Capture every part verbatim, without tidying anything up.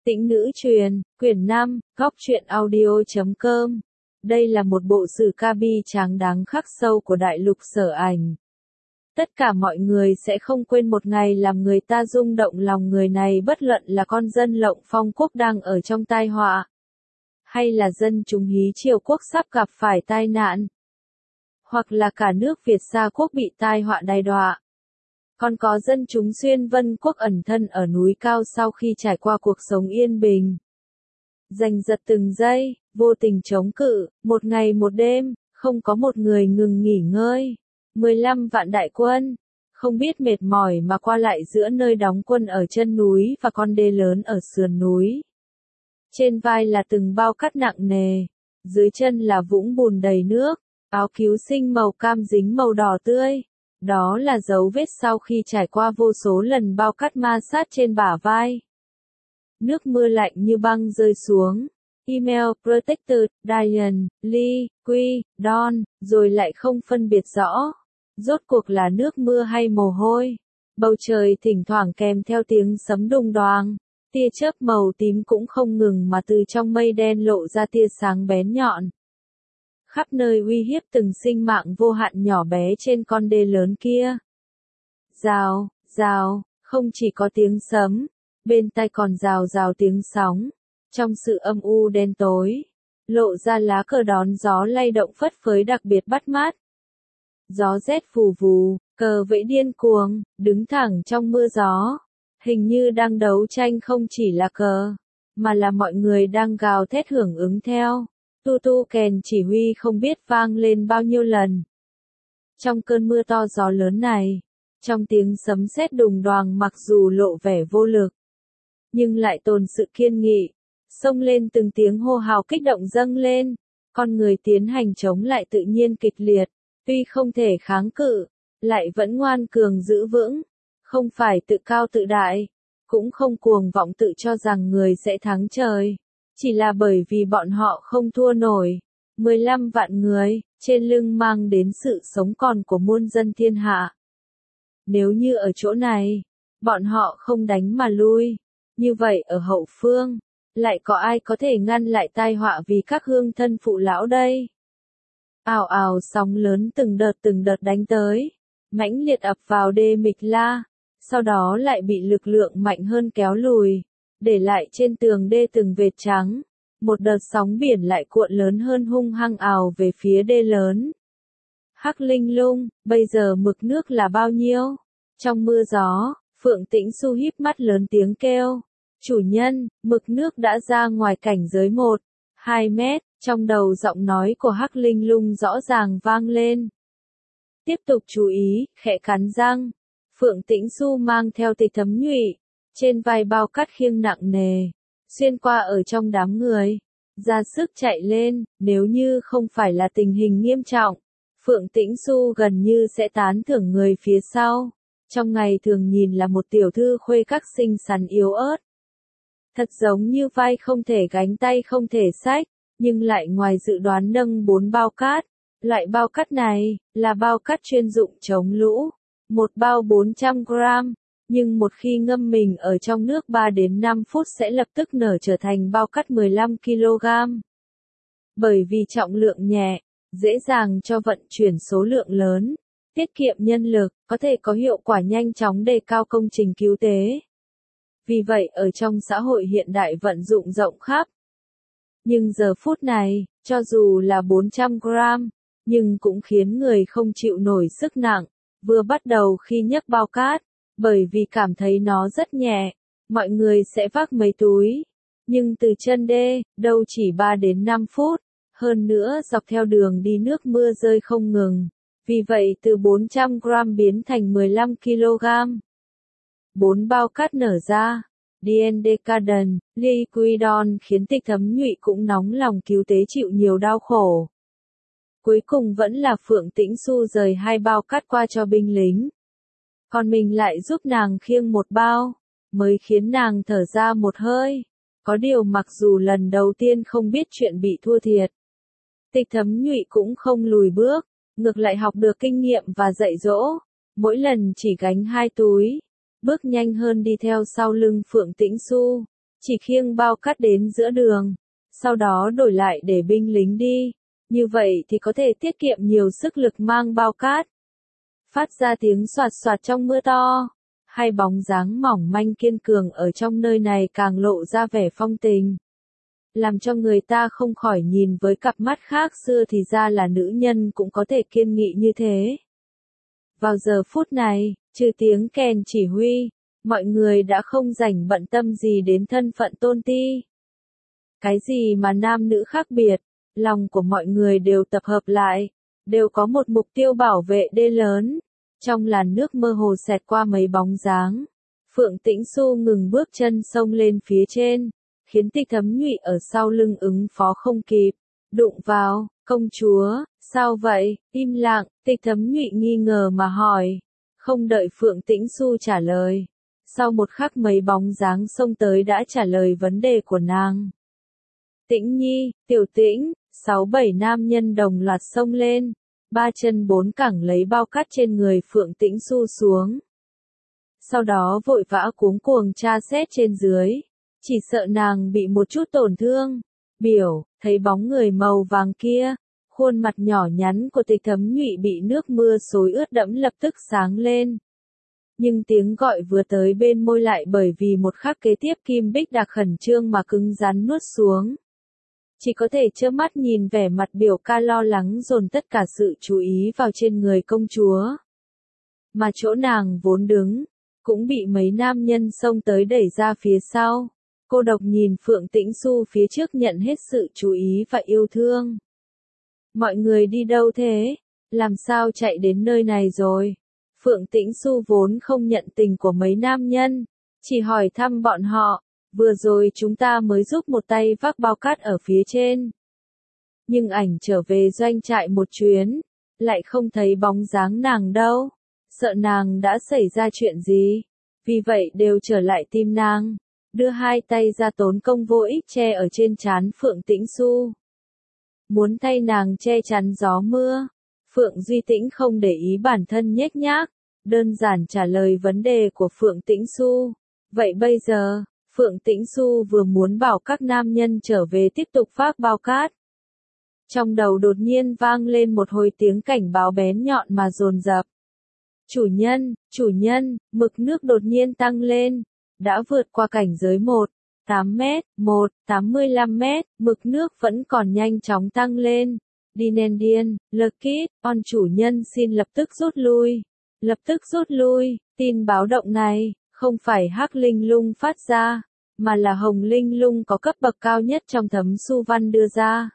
Tĩnh nữ truyền, quyển năm, góc truyện audio.com. Đây là một bộ sử ca bi tráng đáng khắc sâu của đại lục Sở Ảnh. Tất cả mọi người sẽ không quên một ngày làm người ta rung động lòng người này, bất luận là con dân Lộng Phong quốc đang ở trong tai họa, hay là dân chúng Hí Triều quốc sắp gặp phải tai nạn, hoặc là cả nước Việt Sa quốc bị tai họa đày đọa. Còn có dân chúng Xuyên Vân quốc ẩn thân ở núi cao sau khi trải qua cuộc sống yên bình. Giành giật từng giây, vô tình chống cự, một ngày một đêm, không có một người ngừng nghỉ ngơi. mười lăm vạn đại quân, không biết mệt mỏi mà qua lại giữa nơi đóng quân ở chân núi và con đê lớn ở sườn núi. Trên vai là từng bao cát nặng nề, dưới chân là vũng bùn đầy nước, áo cứu sinh màu cam dính màu đỏ tươi. Đó là dấu vết sau khi trải qua vô số lần bao cát ma sát trên bả vai. Nước mưa lạnh như băng rơi xuống. Email, Protector, Diane, Lee, Quy, Don, rồi lại không phân biệt rõ. Rốt cuộc là nước mưa hay mồ hôi. Bầu trời thỉnh thoảng kèm theo tiếng sấm đùng đoàng. Tia chớp màu tím cũng không ngừng mà từ trong mây đen lộ ra tia sáng bén nhọn. Khắp nơi uy hiếp từng sinh mạng vô hạn nhỏ bé trên con đê lớn kia. Rào, rào, không chỉ có tiếng sấm, bên tai còn rào rào tiếng sóng. Trong sự âm u đen tối, lộ ra lá cờ đón gió lay động phất phới đặc biệt bắt mắt. Gió rét phù vù, cờ vẫy điên cuồng, đứng thẳng trong mưa gió. Hình như đang đấu tranh không chỉ là cờ, mà là mọi người đang gào thét hưởng ứng theo. Tu tu kèn chỉ huy không biết vang lên bao nhiêu lần. Trong cơn mưa to gió lớn này, trong tiếng sấm sét đùng đoàng mặc dù lộ vẻ vô lực, nhưng lại tồn sự kiên nghị, xông lên từng tiếng hô hào kích động dâng lên. Con người tiến hành chống lại tự nhiên kịch liệt, tuy không thể kháng cự, lại vẫn ngoan cường giữ vững, không phải tự cao tự đại, cũng không cuồng vọng tự cho rằng người sẽ thắng trời. Chỉ là bởi vì bọn họ không thua nổi. mười lăm vạn người, trên lưng mang đến sự sống còn của muôn dân thiên hạ. Nếu như ở chỗ này, bọn họ không đánh mà lui, như vậy ở hậu phương, lại có ai có thể ngăn lại tai họa vì các hương thân phụ lão đây? Ào ào sóng lớn từng đợt từng đợt đánh tới, mãnh liệt ập vào đê Mịch La, sau đó lại bị lực lượng mạnh hơn kéo lùi. Để lại trên tường đê từng vệt trắng, một đợt sóng biển lại cuộn lớn hơn hung hăng ào về phía đê lớn. Hắc Linh Lung, bây giờ mực nước là bao nhiêu? Trong mưa gió, Phượng Tĩnh Xu híp mắt lớn tiếng kêu. Chủ nhân, mực nước đã ra ngoài cảnh giới một, hai mét, trong đầu giọng nói của Hắc Linh Lung rõ ràng vang lên. Tiếp tục chú ý, khẽ cắn răng. Phượng Tĩnh Xu mang theo Tịch Thấm Nhụy. Trên vai bao cát khiêng nặng nề, xuyên qua ở trong đám người, ra sức chạy lên. Nếu như không phải là tình hình nghiêm trọng, Phượng Tĩnh Xu gần như sẽ tán thưởng người phía sau. Trong ngày thường nhìn là một tiểu thư khuê các xinh xắn yếu ớt, thật giống như vai không thể gánh tay không thể xách, nhưng lại ngoài dự đoán nâng bốn bao cát. Loại bao cát này là bao cát chuyên dụng chống lũ, một bao bốn trăm gram. Nhưng một khi ngâm mình ở trong nước ba đến năm phút sẽ lập tức nở trở thành bao cát mười lăm ki lô gam. Bởi vì trọng lượng nhẹ, dễ dàng cho vận chuyển số lượng lớn, tiết kiệm nhân lực, có thể có hiệu quả nhanh chóng đề cao công trình cứu tế. Vì vậy ở trong xã hội hiện đại vận dụng rộng khắp. Nhưng giờ phút này, cho dù là bốn trăm gram, nhưng cũng khiến người không chịu nổi sức nặng, vừa bắt đầu khi nhấc bao cát. Bởi vì cảm thấy nó rất nhẹ, mọi người sẽ vác mấy túi. Nhưng từ chân đê, đâu chỉ ba đến năm phút. Hơn nữa dọc theo đường đi nước mưa rơi không ngừng. Vì vậy từ bốn trăm gram biến thành mười lăm ki lô gam. Bốn bao cát nở ra. Dien Decaden, Liquidon khiến Tịch Thấm Nhụy cũng nóng lòng cứu tế chịu nhiều đau khổ. Cuối cùng vẫn là Phượng Tĩnh Xu rời hai bao cát qua cho binh lính. Còn mình lại giúp nàng khiêng một bao, mới khiến nàng thở ra một hơi. Có điều mặc dù lần đầu tiên không biết chuyện bị thua thiệt, Tịch Thấm Nhụy cũng không lùi bước, ngược lại học được kinh nghiệm và dạy dỗ. Mỗi lần chỉ gánh hai túi, bước nhanh hơn đi theo sau lưng Phượng Tĩnh Xu. chỉ khiêng bao cát đến giữa đường, sau đó đổi lại để binh lính đi, như vậy thì có thể tiết kiệm nhiều sức lực mang bao cát. Phát ra tiếng soạt soạt trong mưa to, hai bóng dáng mỏng manh kiên cường ở trong nơi này càng lộ ra vẻ phong tình, làm cho người ta không khỏi nhìn với cặp mắt khác xưa thì ra là nữ nhân cũng có thể kiên nghị như thế. Vào giờ phút này, trừ tiếng kèn chỉ huy, mọi người đã không rảnh bận tâm gì đến thân phận Tôn Ti. Cái gì mà nam nữ khác biệt, lòng của mọi người đều tập hợp lại, đều có một mục tiêu bảo vệ đê lớn. Trong làn nước mơ hồ xẹt qua mấy bóng dáng, Phượng Tĩnh Xu ngừng bước chân xông lên phía trên, khiến Tịch Thấm Nhụy ở sau lưng ứng phó không kịp, đụng vào. Công chúa, sao vậy? Im lặng, Tịch Thấm Nhụy nghi ngờ mà hỏi. Không đợi Phượng Tĩnh Xu trả lời, sau một khắc mấy bóng dáng xông tới đã trả lời vấn đề của nàng. Tĩnh Nhi, Tiểu Tĩnh, sáu bảy nam nhân đồng loạt xông lên, ba chân bốn cẳng lấy bao cát trên người Phượng Tĩnh Xu xuống. Sau đó vội vã cuống cuồng tra xét trên dưới, chỉ sợ nàng bị một chút tổn thương. Biểu, thấy bóng người màu vàng kia, khuôn mặt nhỏ nhắn của Tịch Thấm Nhụy bị nước mưa xối ướt đẫm lập tức sáng lên. Nhưng tiếng gọi vừa tới bên môi lại bởi vì một khắc kế tiếp Kim Bích Đạc khẩn trương mà cứng rắn nuốt xuống. Chỉ có thể trơ mắt nhìn vẻ mặt biểu ca lo lắng dồn tất cả sự chú ý vào trên người công chúa. Mà chỗ nàng vốn đứng, cũng bị mấy nam nhân xông tới đẩy ra phía sau. Cô độc nhìn Phượng Tĩnh Xu phía trước nhận hết sự chú ý và yêu thương. Mọi người đi đâu thế? Làm sao chạy đến nơi này rồi? Phượng Tĩnh Xu vốn không nhận tình của mấy nam nhân, chỉ hỏi thăm bọn họ, vừa rồi chúng ta mới giúp một tay vác bao cát ở phía trên. Nhưng ảnh trở về doanh trại một chuyến, lại không thấy bóng dáng nàng đâu, sợ nàng đã xảy ra chuyện gì, vì vậy đều trở lại tìm nàng, đưa hai tay ra tốn công vô ích che ở trên trán Phượng Tĩnh Xu. Muốn thay nàng che chắn gió mưa. Phượng Duy Tĩnh không để ý bản thân nhếch nhác, đơn giản trả lời vấn đề của Phượng Tĩnh Xu. Vậy bây giờ, Phượng Tĩnh Xu vừa muốn bảo các nam nhân trở về tiếp tục vác bao cát. Trong đầu đột nhiên vang lên một hồi tiếng cảnh báo bén nhọn mà dồn dập. Chủ nhân, chủ nhân, mực nước đột nhiên tăng lên, đã vượt qua cảnh giới một, tám mét, một, tám mươi lăm mét, mực nước vẫn còn nhanh chóng tăng lên. Dinendian, Lekit, on chủ nhân xin lập tức rút lui. Lập tức rút lui, tin báo động này, không phải Hắc Linh Lung phát ra, mà là Hồng Linh Lung có cấp bậc cao nhất trong thấm su văn đưa ra.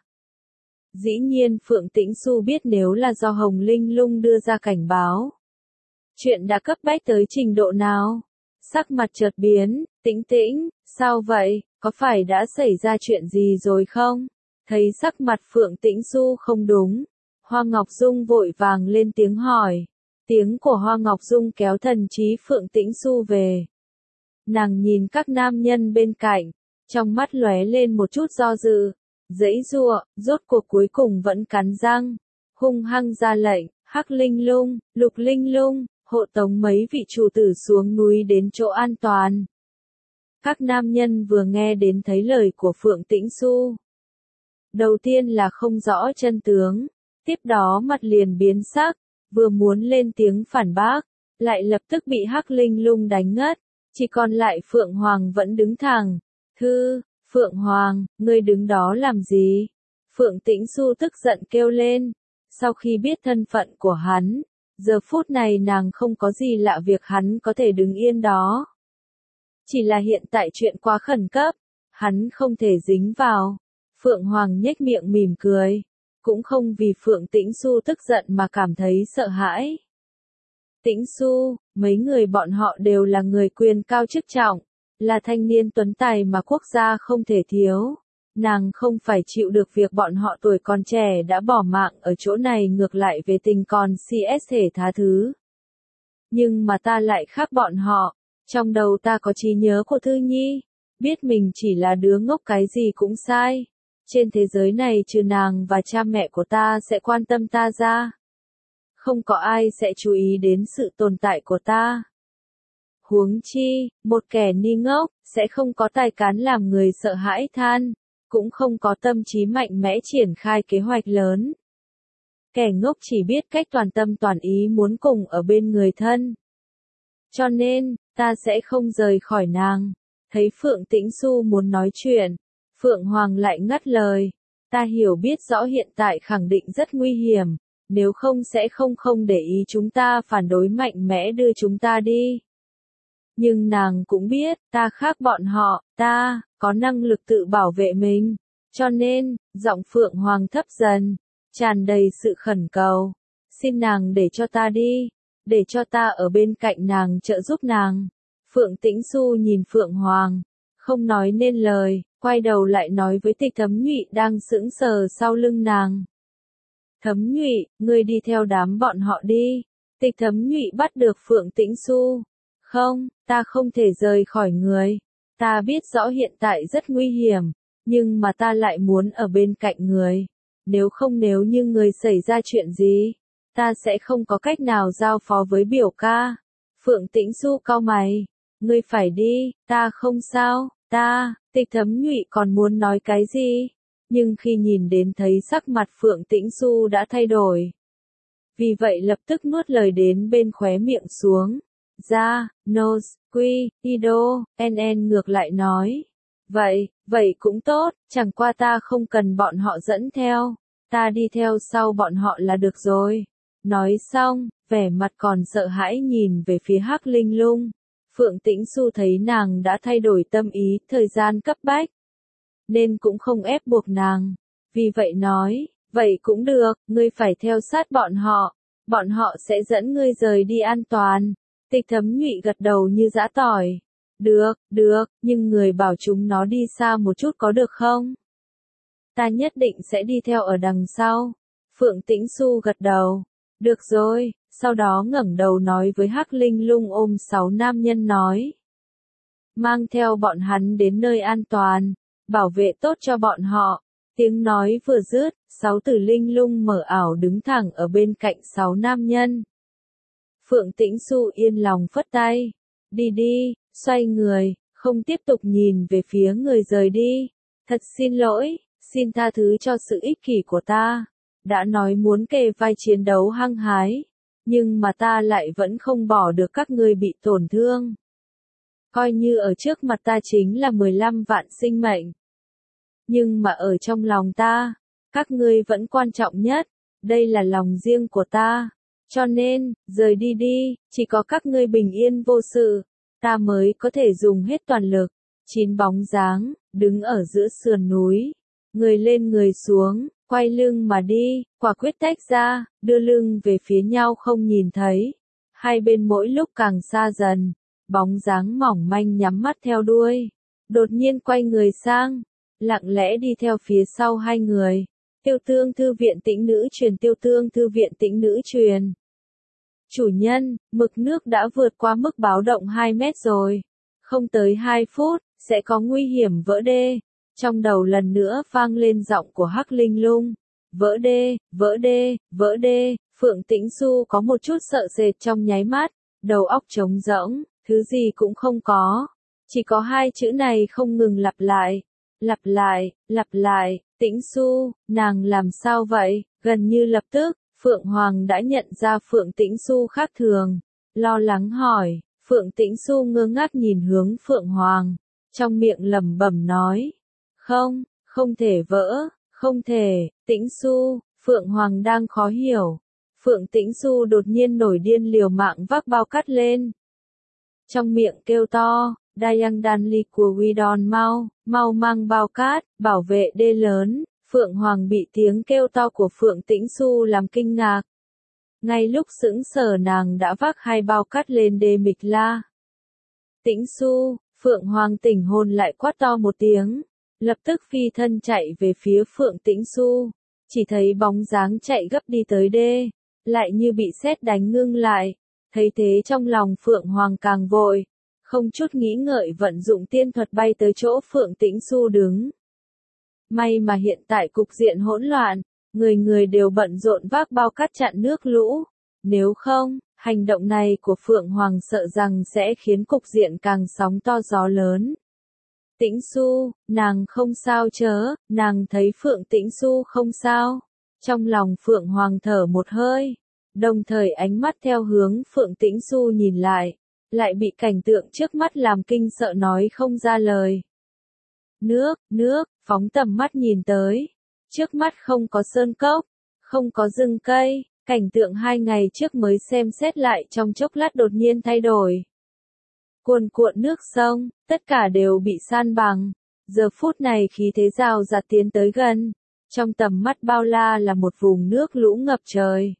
Dĩ nhiên Phượng Tĩnh Xu biết nếu là do Hồng Linh Lung đưa ra cảnh báo. Chuyện đã cấp bách tới trình độ nào? Sắc mặt chợt biến, Tĩnh Tĩnh, sao vậy, có phải đã xảy ra chuyện gì rồi không? Thấy sắc mặt Phượng Tĩnh Xu không đúng, Hoa Ngọc Dung vội vàng lên tiếng hỏi. Tiếng của Hoa Ngọc Dung kéo thần trí Phượng Tĩnh Xu về. Nàng nhìn các nam nhân bên cạnh, trong mắt lóe lên một chút do dự, giãy giụa, rốt cuộc cuối cùng vẫn cắn răng, hung hăng ra lệnh, Hắc Linh Lung, Lục Linh Lung, hộ tống mấy vị chủ tử xuống núi đến chỗ an toàn. Các nam nhân vừa nghe đến thấy lời của Phượng Tĩnh Xu. Đầu tiên là không rõ chân tướng, tiếp đó mặt liền biến sắc, vừa muốn lên tiếng phản bác, lại lập tức bị Hắc Linh Lung đánh ngất, chỉ còn lại Phượng Hoàng vẫn đứng thẳng. Thư, Phượng Hoàng, ngươi đứng đó làm gì? Phượng Tĩnh Xu tức giận kêu lên, sau khi biết thân phận của hắn, giờ phút này nàng không có gì lạ việc hắn có thể đứng yên đó. Chỉ là hiện tại chuyện quá khẩn cấp, hắn không thể dính vào. Phượng Hoàng nhếch miệng mỉm cười, cũng không vì Phượng Tĩnh Xu tức giận mà cảm thấy sợ hãi. Tĩnh Xu, mấy người bọn họ đều là người quyền cao chức trọng, là thanh niên tuấn tài mà quốc gia không thể thiếu. Nàng không phải chịu được việc bọn họ tuổi còn trẻ đã bỏ mạng ở chỗ này, ngược lại về tình còn xê ét thể tha thứ. Nhưng mà ta lại khác bọn họ, trong đầu ta có trí nhớ của Thư Nhi, biết mình chỉ là đứa ngốc cái gì cũng sai. Trên thế giới này trừ nàng và cha mẹ của ta sẽ quan tâm ta ra, không có ai sẽ chú ý đến sự tồn tại của ta. Huống chi, một kẻ ni ngốc, sẽ không có tài cán làm người sợ hãi than, cũng không có tâm trí mạnh mẽ triển khai kế hoạch lớn. Kẻ ngốc chỉ biết cách toàn tâm toàn ý muốn cùng ở bên người thân. Cho nên, ta sẽ không rời khỏi nàng. Thấy Phượng Tĩnh Xu muốn nói chuyện, Phượng Hoàng lại ngắt lời. Ta hiểu biết rõ hiện tại khẳng định rất nguy hiểm, nếu không sẽ không không để ý chúng ta phản đối mạnh mẽ đưa chúng ta đi. Nhưng nàng cũng biết, ta khác bọn họ, ta, có năng lực tự bảo vệ mình. Cho nên, giọng Phượng Hoàng thấp dần, tràn đầy sự khẩn cầu. Xin nàng để cho ta đi, để cho ta ở bên cạnh nàng trợ giúp nàng. Phượng Tĩnh Xu nhìn Phượng Hoàng, không nói nên lời, quay đầu lại nói với Tịch Thấm Nhụy đang sững sờ sau lưng nàng. Thấm Nhụy, ngươi đi theo đám bọn họ đi. Tịch Thấm Nhụy bắt được Phượng Tĩnh Xu. Không, ta không thể rời khỏi người. Ta biết rõ hiện tại rất nguy hiểm, nhưng mà ta lại muốn ở bên cạnh người. Nếu không nếu như người xảy ra chuyện gì, ta sẽ không có cách nào giao phó với biểu ca. Phượng Tĩnh Xu cau mày. Ngươi phải đi, ta không sao, ta, Tịch Thấm Nhụy còn muốn nói cái gì? Nhưng khi nhìn đến thấy sắc mặt Phượng Tĩnh Xu đã thay đổi. Vì vậy lập tức nuốt lời đến bên khóe miệng xuống. Ra, nose, quy, ido, nn ngược lại nói. Vậy, vậy cũng tốt, chẳng qua ta không cần bọn họ dẫn theo. Ta đi theo sau bọn họ là được rồi. Nói xong, vẻ mặt còn sợ hãi nhìn về phía Hắc Linh Lung. Phượng Tĩnh Xu thấy nàng đã thay đổi tâm ý, thời gian cấp bách. Nên cũng không ép buộc nàng. Vì vậy nói, vậy cũng được, ngươi phải theo sát bọn họ. Bọn họ sẽ dẫn ngươi rời đi an toàn. Tịch Thấm Nhụy gật đầu như giã tỏi. Được, được, nhưng người bảo chúng nó đi xa một chút có được không? Ta nhất định sẽ đi theo ở đằng sau. Phượng Tĩnh Xu gật đầu. Được rồi, sau đó ngẩng đầu nói với Hắc Linh Lung ôm sáu nam nhân nói. Mang theo bọn hắn đến nơi an toàn, bảo vệ tốt cho bọn họ. Tiếng nói vừa dứt, sáu tử linh lung mở ảo đứng thẳng ở bên cạnh sáu nam nhân. Phượng Tĩnh Xu yên lòng phất tay. Đi đi, xoay người, không tiếp tục nhìn về phía người rời đi. Thật xin lỗi, xin tha thứ cho sự ích kỷ của ta. Đã nói muốn kề vai chiến đấu hăng hái, nhưng mà ta lại vẫn không bỏ được các ngươi bị tổn thương. Coi như ở trước mặt ta chính là mười lăm vạn sinh mệnh. Nhưng mà ở trong lòng ta, các ngươi vẫn quan trọng nhất, đây là lòng riêng của ta. Cho nên, rời đi đi, chỉ có các ngươi bình yên vô sự, ta mới có thể dùng hết toàn lực. Chín bóng dáng, đứng ở giữa sườn núi, người lên người xuống, quay lưng mà đi, quả quyết tách ra, đưa lưng về phía nhau không nhìn thấy. Hai bên mỗi lúc càng xa dần, bóng dáng mỏng manh nhắm mắt theo đuôi. Đột nhiên quay người sang, lặng lẽ đi theo phía sau hai người. Tiêu Tương Thư viện Tĩnh Nữ truyền Tiêu Tương Thư viện Tĩnh Nữ truyền. Chủ nhân, mực nước đã vượt qua mức báo động hai mét rồi. Không tới hai phút, sẽ có nguy hiểm vỡ đê. Trong đầu lần nữa vang lên giọng của Hắc Linh Lung. Vỡ đê, vỡ đê, vỡ đê. Phượng Tĩnh Xu có một chút sợ sệt trong nháy mắt, đầu óc trống rỗng, thứ gì cũng không có. Chỉ có hai chữ này không ngừng lặp lại. Lặp lại, lặp lại, Tĩnh Xu, nàng làm sao vậy? Gần như lập tức, Phượng Hoàng đã nhận ra Phượng Tĩnh Xu khác thường. Lo lắng hỏi, Phượng Tĩnh Xu ngơ ngác nhìn hướng Phượng Hoàng. Trong miệng lẩm bẩm nói. Không, không thể vỡ, không thể, Tĩnh Xu, Phượng Hoàng đang khó hiểu. Phượng Tĩnh Xu đột nhiên nổi điên liều mạng vác bao cát lên. Trong miệng kêu to, Dayang Danli của Widon mau, mau mang bao cát, bảo vệ đê lớn. Phượng Hoàng bị tiếng kêu to của Phượng Tĩnh Xu làm kinh ngạc. Ngay lúc sững sờ nàng đã vác hai bao cát lên đê Mịch La. Tĩnh Xu, Phượng Hoàng tỉnh hồn lại quát to một tiếng. Lập tức phi thân chạy về phía Phượng Tĩnh Xu. Chỉ thấy bóng dáng chạy gấp đi tới đê. Lại như bị sét đánh ngưng lại. Thấy thế trong lòng Phượng Hoàng càng vội. Không chút nghĩ ngợi vận dụng tiên thuật bay tới chỗ Phượng Tĩnh Xu đứng. May mà hiện tại cục diện hỗn loạn, người người đều bận rộn vác bao cát chặn nước lũ. Nếu không, Hành động này của Phượng Hoàng sợ rằng sẽ khiến cục diện càng sóng to gió lớn. Tĩnh Xu, nàng không sao chớ, nàng thấy Phượng Tĩnh Xu không sao. Trong lòng Phượng Hoàng thở một hơi, đồng thời ánh mắt theo hướng Phượng Tĩnh Xu nhìn lại, lại bị cảnh tượng trước mắt làm kinh sợ nói không ra lời. Nước, nước, phóng tầm mắt nhìn tới, trước mắt không có sơn cốc, không có rừng cây, cảnh tượng hai ngày trước mới xem xét lại trong chốc lát đột nhiên thay đổi. Cuồn cuộn nước sông, tất cả đều bị san bằng, giờ phút này khí thế rào rạt tiến tới gần, trong tầm mắt bao la là một vùng nước lũ ngập trời.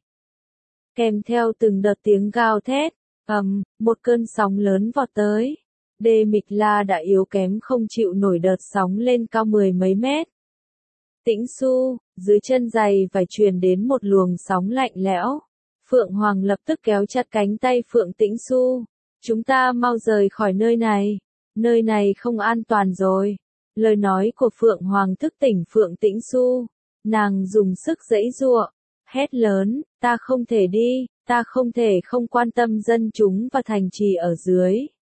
Kèm theo từng đợt tiếng gào thét, ầm, một cơn sóng lớn vọt tới. Đê Mịch La đã yếu kém không chịu nổi đợt sóng lên cao mười mấy mét. Tĩnh Xu, dưới chân giày phải truyền đến một luồng sóng lạnh lẽo. Phượng Hoàng lập tức kéo chặt cánh tay Phượng Tĩnh Xu. Chúng ta mau rời khỏi nơi này. Nơi này không an toàn rồi. Lời nói của Phượng Hoàng thức tỉnh Phượng Tĩnh Xu. Nàng dùng sức giãy giụa, hét lớn, ta không thể đi, ta không thể không quan tâm dân chúng và thành trì ở dưới.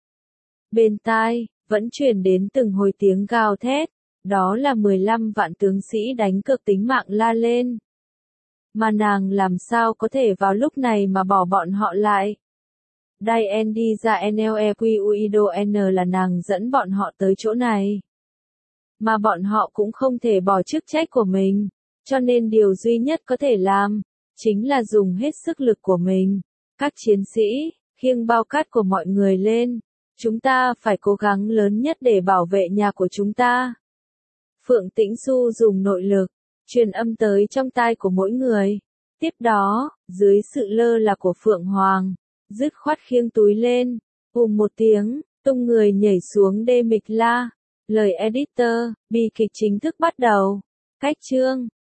Bên tai, vẫn truyền đến từng hồi tiếng gào thét, đó là mười lăm vạn tướng sĩ đánh cược tính mạng la lên. Mà nàng làm sao có thể vào lúc này mà bỏ bọn họ lại? Dien đi ra Nequiuido N là nàng dẫn bọn họ tới chỗ này. Mà bọn họ cũng không thể bỏ chức trách của mình, cho nên điều duy nhất có thể làm, chính là dùng hết sức lực của mình. Các chiến sĩ, khiêng bao cát của mọi người lên. Chúng ta phải cố gắng lớn nhất để bảo vệ nhà của chúng ta. Phượng Tĩnh Xu dùng nội lực, truyền âm tới trong tai của mỗi người. Tiếp đó, dưới sự lơ là của Phượng Hoàng, dứt khoát khiêng túi lên, ùm một tiếng, tung người nhảy xuống Đê Mịch La. Lời editor, bi kịch chính thức bắt đầu. Cách chương